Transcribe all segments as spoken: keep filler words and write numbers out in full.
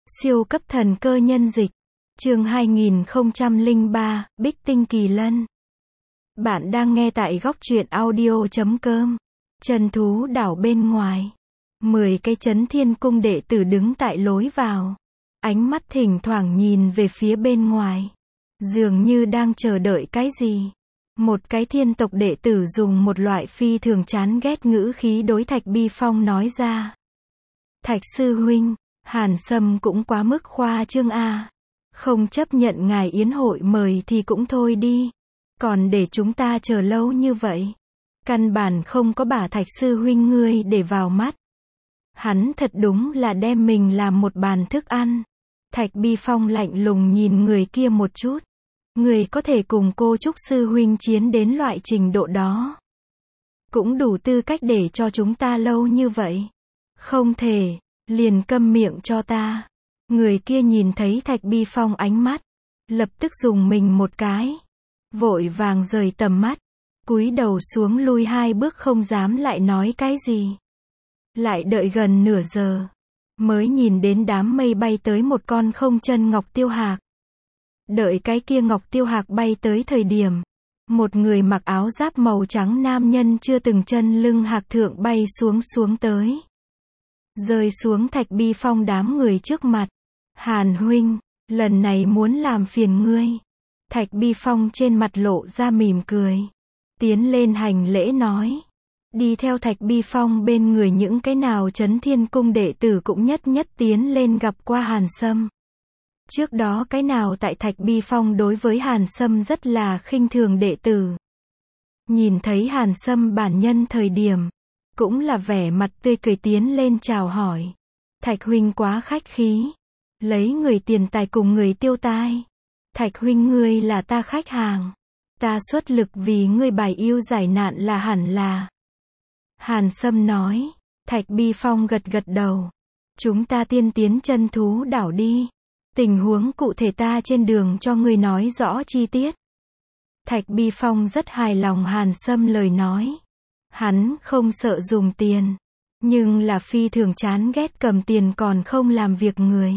Siêu cấp thần cơ nhân dịch. Chương hai nghìn không trăm lẻ ba, Bích Tinh Kỳ Lân. Bạn đang nghe tại góc truyện audio chấm com. Chân thú đảo bên ngoài. Mười cái Chấn Thiên Cung đệ tử đứng tại lối vào. Ánh mắt thỉnh thoảng nhìn về phía bên ngoài. Dường như đang chờ đợi cái gì. Một cái thiên tộc đệ tử dùng một loại phi thường chán ghét ngữ khí đối Thạch Bi Phong nói ra. Thạch sư huynh, Hàn Sâm cũng quá mức khoa trương a. Không chấp nhận ngài yến hội mời thì cũng thôi đi. Còn để chúng ta chờ lâu như vậy. Căn bản không có bà Thạch sư huynh ngươi để vào mắt. Hắn thật đúng là đem mình làm một bàn thức ăn. Thạch Bi Phong lạnh lùng nhìn người kia một chút. Người có thể cùng cô Trúc sư huynh chiến đến loại trình độ đó. Cũng đủ tư cách để cho chúng ta lâu như vậy. Không thể, liền câm miệng cho ta. Người kia nhìn thấy Thạch Bi Phong ánh mắt. Lập tức dùng mình một cái. Vội vàng rời tầm mắt. Cúi đầu xuống lui hai bước không dám lại nói cái gì. Lại đợi gần nửa giờ. Mới nhìn đến đám mây bay tới một con không chân ngọc tiêu hạc. Đợi cái kia ngọc tiêu hạc bay tới thời điểm. Một người mặc áo giáp màu trắng nam nhân chưa từng chân lưng hạc thượng bay xuống xuống tới. Rơi xuống Thạch Bi Phong đám người trước mặt. Hàn huynh, lần này muốn làm phiền ngươi. Thạch Bi Phong trên mặt lộ ra mỉm cười. Tiến lên hành lễ nói. Đi theo Thạch Bi Phong bên người những cái nào Chấn Thiên Cung đệ tử cũng nhất nhất tiến lên gặp qua Hàn Sâm. Trước đó cái nào tại Thạch Bi Phong đối với Hàn Sâm rất là khinh thường đệ tử. Nhìn thấy Hàn Sâm bản nhân thời điểm. Cũng là vẻ mặt tươi cười tiến lên chào hỏi. Thạch huynh quá khách khí. Lấy người tiền tài cùng người tiêu tai. Thạch huynh ngươi là ta khách hàng. Ta xuất lực vì ngươi bài yêu giải nạn là hẳn là. Hàn Sâm nói. Thạch Bi Phong gật gật đầu. Chúng ta tiên tiến chân thú đảo đi. Tình huống cụ thể ta trên đường cho ngươi nói rõ chi tiết. Thạch Bi Phong rất hài lòng Hàn Sâm lời nói. Hắn không sợ dùng tiền. Nhưng là phi thường chán ghét cầm tiền còn không làm việc người.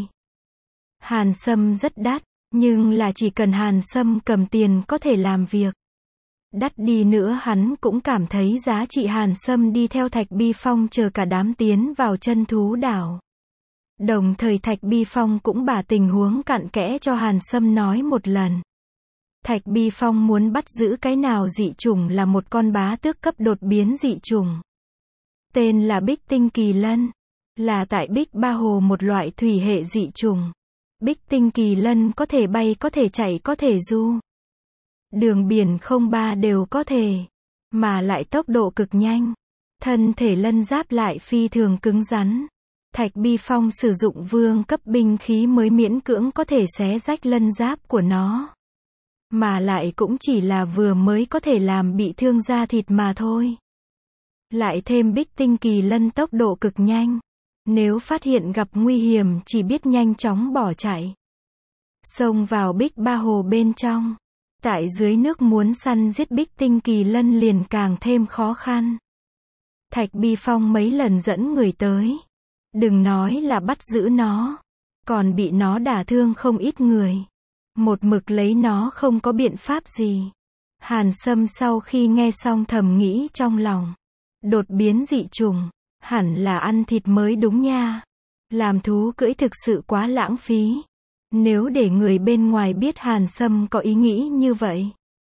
Hàn Sâm rất đắt. Nhưng là chỉ cần Hàn Sâm cầm tiền có thể làm việc. Đắt đi nữa hắn cũng cảm thấy giá trị Hàn Sâm đi theo Thạch Bi Phong chờ cả đám tiến vào chân thú đảo. Đồng thời Thạch Bi Phong cũng把tình huống cặn kẽ cho Hàn Sâm nói một lần. Thạch Bi Phong muốn bắt giữ cái nào dị chủng là một con bá tước cấp đột biến dị chủng. Tên là Bích Tinh Kỳ Lân. Là tại Bích Ba Hồ một loại thủy hệ dị chủng. Bích Tinh Kỳ Lân có thể bay có thể chạy có thể du. Đường biển không ba đều có thể. Mà lại tốc độ cực nhanh. Thân thể lân giáp lại phi thường cứng rắn. Thạch Bi Phong sử dụng vương cấp binh khí mới miễn cưỡng có thể xé rách lân giáp của nó. Mà lại cũng chỉ là vừa mới có thể làm bị thương da thịt mà thôi. Lại thêm Bích Tinh Kỳ Lân tốc độ cực nhanh. Nếu phát hiện gặp nguy hiểm chỉ biết nhanh chóng bỏ chạy. Xông vào Bích Ba Hồ bên trong. Tại dưới nước muốn săn giết Bích Tinh Kỳ Lân liền càng thêm khó khăn. Thạch Bi Phong mấy lần dẫn người tới. Đừng nói là bắt giữ nó. Còn bị nó đả thương không ít người. Một mực lấy nó không có biện pháp gì. Hàn Sâm sau khi nghe xong thầm nghĩ trong lòng. Đột biến dị chủng. Hẳn là ăn thịt mới đúng nha. Làm thú cưỡi thực sự quá lãng phí. Nếu để người bên ngoài biết Hàn Sâm có ý nghĩ như vậy.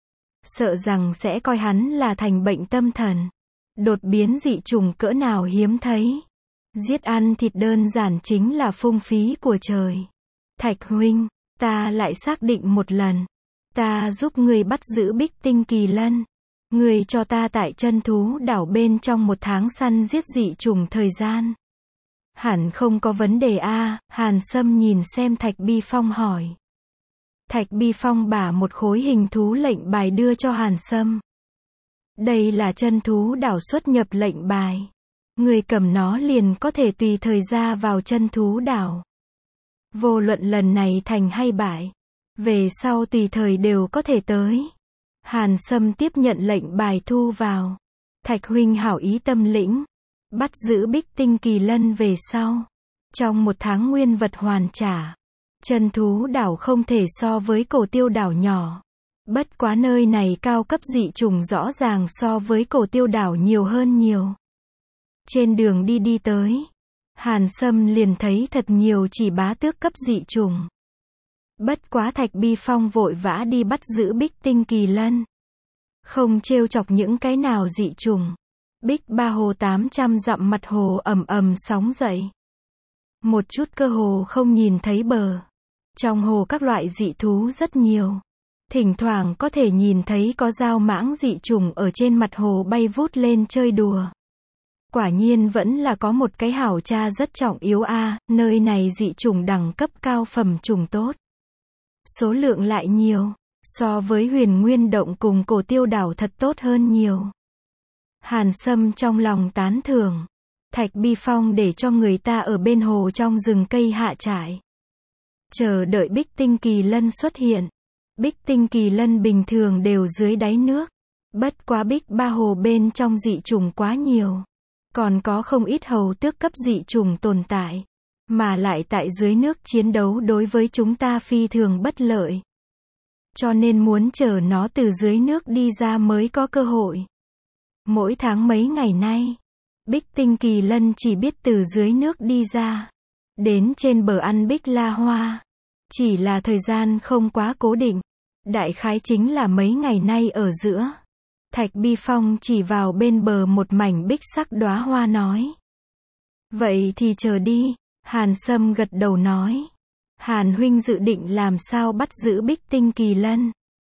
Sợ rằng sẽ coi hắn là thành bệnh tâm thần. Đột biến dị chủng cỡ nào hiếm thấy. Giết ăn thịt đơn giản chính là phung phí của trời. Thạch huynh, ta lại xác định một lần. Ta giúp người bắt giữ Bích Tinh Kỳ Lân. Người cho ta tại chân thú đảo bên trong một tháng săn giết dị chủng thời gian. Hẳn không có vấn đề a. Hàn Sâm nhìn xem Thạch Bi Phong hỏi. Thạch Bi Phong bả một khối hình thú lệnh bài đưa cho Hàn Sâm. Đây là chân thú đảo xuất nhập lệnh bài. Người cầm nó liền có thể tùy thời ra vào chân thú đảo. Vô luận lần này thành hay bại. Về sau tùy thời đều có thể tới. Hàn Sâm tiếp nhận lệnh bài thu vào. Thạch huynh hảo ý tâm lĩnh. Bắt giữ Bích Tinh Kỳ Lân về sau. Trong một tháng nguyên vật hoàn trả, Chân Thú đảo không thể so với Cổ Tiêu đảo nhỏ. Bất quá nơi này cao cấp dị chủng rõ ràng so với Cổ Tiêu đảo nhiều hơn nhiều. Trên đường đi đi tới, Hàn Sâm liền thấy thật nhiều chỉ bá tước cấp dị chủng. Bất quá Thạch Bi Phong vội vã đi bắt giữ Bích Tinh Kỳ Lân. Không trêu chọc những cái nào dị chủng. Bích Ba Hồ tám trăm dặm mặt hồ ầm ầm sóng dậy. Một chút cơ hồ không nhìn thấy bờ. Trong hồ các loại dị thú rất nhiều. Thỉnh thoảng có thể nhìn thấy có dao mãng dị chủng ở trên mặt hồ bay vút lên chơi đùa. Quả nhiên vẫn là có một cái hảo cha rất trọng yếu a, à, nơi này dị chủng đẳng cấp cao phẩm chủng tốt. Số lượng lại nhiều, so với Huyền Nguyên Động cùng Cổ Tiêu đảo thật tốt hơn nhiều. Hàn Sâm trong lòng tán thưởng. Thạch Bi Phong để cho người ta ở bên hồ trong rừng cây hạ trại. Chờ đợi Bích Tinh Kỳ Lân xuất hiện. Bích Tinh Kỳ Lân bình thường đều dưới đáy nước. Bất quá Bích Ba Hồ bên trong dị chủng quá nhiều. Còn có không ít hầu tước cấp dị chủng tồn tại. Mà lại tại dưới nước chiến đấu đối với chúng ta phi thường bất lợi. Cho nên muốn chờ nó từ dưới nước đi ra mới có cơ hội. Mỗi tháng mấy ngày nay, Bích Tinh Kỳ Lân chỉ biết từ dưới nước đi ra. Đến trên bờ ăn Bích La Hoa. Chỉ là thời gian không quá cố định. Đại khái chính là mấy ngày nay ở giữa. Thạch Bi Phong chỉ vào bên bờ một mảnh bích sắc đóa hoa nói. Vậy thì chờ đi, Hàn Sâm gật đầu nói. Hàn huynh dự định làm sao bắt giữ Bích Tinh Kỳ Lân?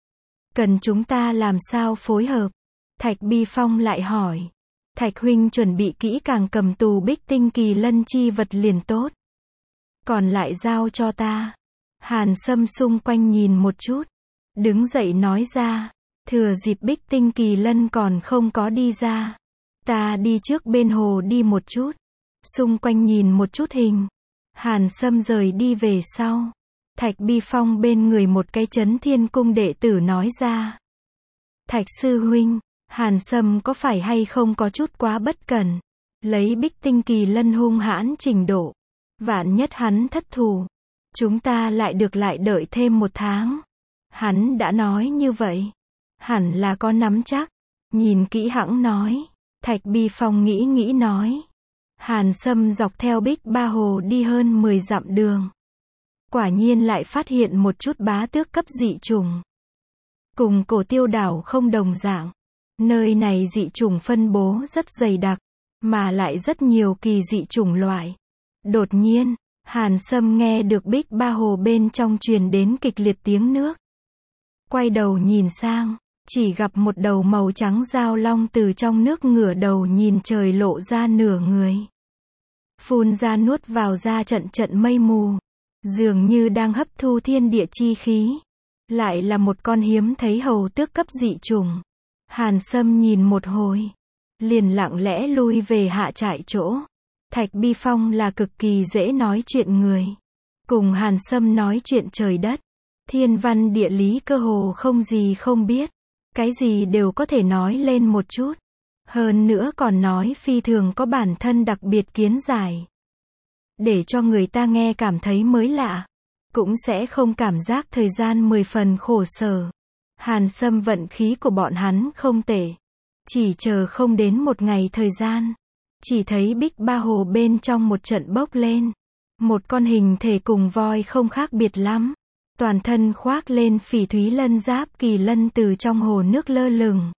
Cần chúng ta làm sao phối hợp? Thạch Bi Phong lại hỏi. Thạch huynh chuẩn bị kỹ càng cầm tù Bích Tinh Kỳ Lân chi vật liền tốt. Còn lại giao cho ta. Hàn Sâm xung quanh nhìn một chút. Đứng dậy nói ra. Thừa dịp Bích Tinh Kỳ Lân còn không có đi ra. Ta đi trước bên hồ đi một chút. Xung quanh nhìn một chút hình. Hàn Sâm rời đi về sau. Thạch Bi Phong bên người một cái Chấn Thiên Cung đệ tử nói ra. Thạch sư huynh, Hàn Sâm có phải hay không có chút quá bất cẩn. Lấy Bích Tinh Kỳ Lân hung hãn trình độ. Vạn nhất hắn thất thù. Chúng ta lại được lại đợi thêm một tháng. Hắn đã nói như vậy. Hẳn là có nắm chắc. Nhìn kỹ hãng nói. Thạch Bi Phong nghĩ nghĩ nói. Hàn Sâm dọc theo Bích Ba Hồ đi hơn mười dặm đường. Quả nhiên lại phát hiện một chút bá tước cấp dị chủng. Cùng Cổ Tiêu đảo không đồng dạng. Nơi này dị chủng phân bố rất dày đặc. Mà lại rất nhiều kỳ dị chủng loại. Đột nhiên, Hàn Sâm nghe được Bích Ba Hồ bên trong truyền đến kịch liệt tiếng nước. Quay đầu nhìn sang. Chỉ gặp một đầu màu trắng dao long từ trong nước ngửa đầu nhìn trời lộ ra nửa người. Phun ra nuốt vào ra trận trận mây mù. Dường như đang hấp thu thiên địa chi khí. Lại là một con hiếm thấy hầu tước cấp dị chủng. Hàn Sâm nhìn một hồi. Liền lặng lẽ lui về hạ trại chỗ. Thạch Bi Phong là cực kỳ dễ nói chuyện người. Cùng Hàn Sâm nói chuyện trời đất. Thiên văn địa lý cơ hồ không gì không biết. Cái gì đều có thể nói lên một chút. Hơn nữa còn nói phi thường có bản thân đặc biệt kiến giải. Để cho người ta nghe cảm thấy mới lạ. Cũng sẽ không cảm giác thời gian mười phần khổ sở. Hàn Sâm vận khí của bọn hắn không tệ. Chỉ chờ không đến một ngày thời gian. Chỉ thấy Bích Ba Hồ bên trong một trận bốc lên. Một con hình thể cùng voi không khác biệt lắm. Toàn thân khoác lên phỉ thúy lân giáp kỳ lân từ trong hồ nước lơ lửng.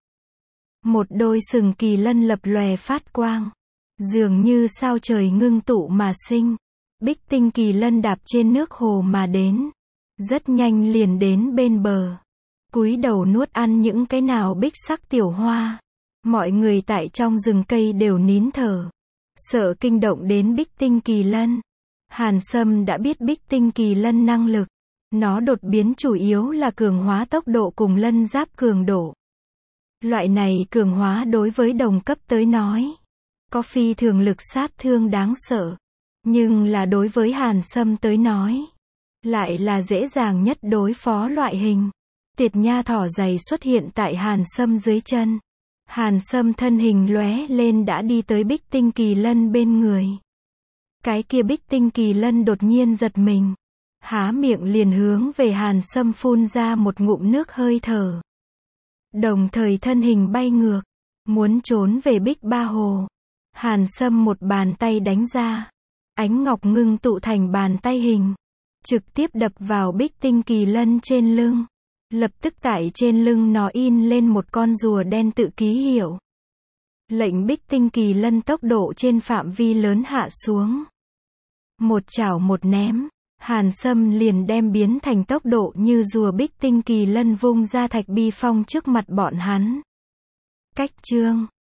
Một đôi sừng kỳ lân lập lòe phát quang. Dường như sao trời ngưng tụ mà sinh. Bích Tinh Kỳ Lân đạp trên nước hồ mà đến. Rất nhanh liền đến bên bờ. Cúi đầu nuốt ăn những cái nào bích sắc tiểu hoa. Mọi người tại trong rừng cây đều nín thở. Sợ kinh động đến Bích Tinh Kỳ Lân. Hàn Sâm đã biết Bích Tinh Kỳ Lân năng lực. Nó đột biến chủ yếu là cường hóa tốc độ cùng lân giáp cường độ. Loại này cường hóa đối với đồng cấp tới nói. Có phi thường lực sát thương đáng sợ. Nhưng là đối với Hàn Sâm tới nói. Lại là dễ dàng nhất đối phó loại hình. Tiệt nha thỏ dày xuất hiện tại Hàn Sâm dưới chân. Hàn Sâm thân hình lóe lên đã đi tới Bích Tinh Kỳ Lân bên người. Cái kia Bích Tinh Kỳ Lân đột nhiên giật mình. Há miệng liền hướng về Hàn Sâm phun ra một ngụm nước hơi thở. Đồng thời thân hình bay ngược. Muốn trốn về Bích Ba Hồ. Hàn Sâm một bàn tay đánh ra. Ánh ngọc ngưng tụ thành bàn tay hình. Trực tiếp đập vào Bích Tinh Kỳ Lân trên lưng. Lập tức tại trên lưng nó in lên một con rùa đen tự ký hiệu. Lệnh Bích Tinh Kỳ Lân tốc độ trên phạm vi lớn hạ xuống. Một chảo một ném. Hàn Sâm liền đem biến thành tốc độ như rùa Bích Tinh Kỳ Lân vung ra Thạch Bi Phong trước mặt bọn hắn. Cách chương